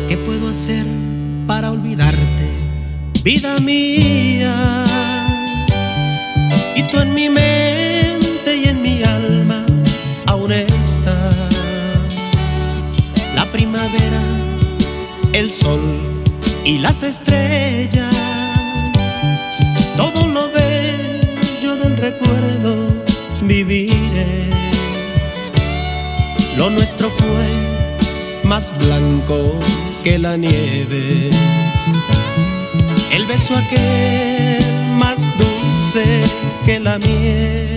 ¿Qué puedo hacer para olvidarte, vida mía? Y tú en mi mente y en mi alma aún estás. La primavera, el sol y las estrellas, todo lo bello del recuerdo viviré. Lo nuestro fue más blanco que la nieve, el beso aquel más dulce que la miel.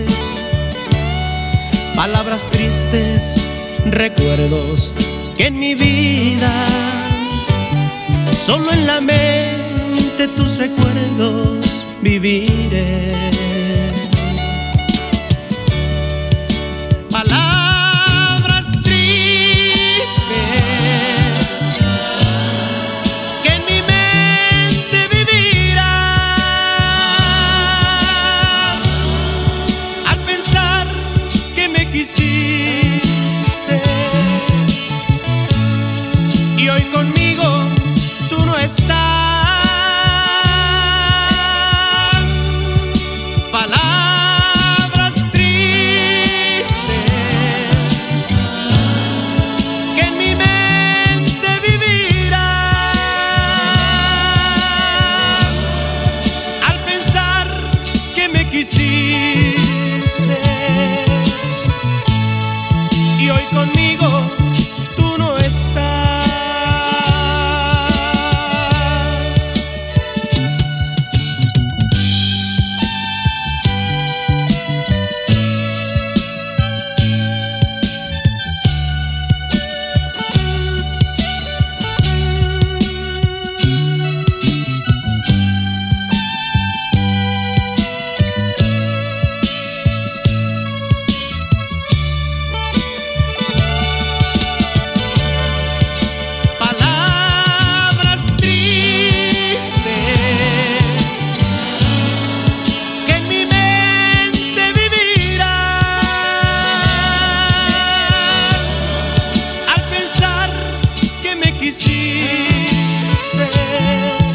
Palabras tristes, recuerdos que en mi vida, solo en la mente tus recuerdos viviré. Palabras tristes que en mi mente vivirán al pensar que me quisiste y hoy conmigo tú no estás. Palabras tristes que en mi mente vivirán al pensar que me quisiste y hoy conmigo tú no estás. Quisiste